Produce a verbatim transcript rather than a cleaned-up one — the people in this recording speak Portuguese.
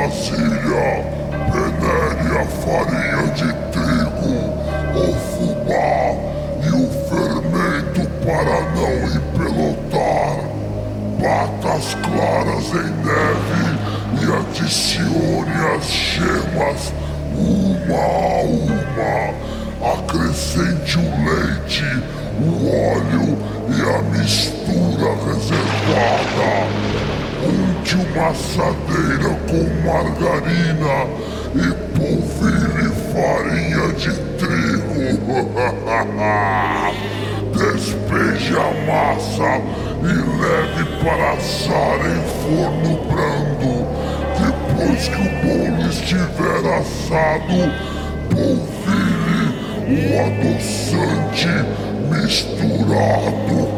vasilha, peneire a farinha de trigo, o fubá e o fermento para não empelotar. Bata as claras em neve e adicione as gemas uma a uma. Acrescente o leite, o óleo e a mistura reservada. Unte uma assadeira com margarina e polvilhe farinha de trigo. Despeje a massa e leve para assar em forno brando. Depois que o bolo estiver assado, polvilhe o adoçante misturado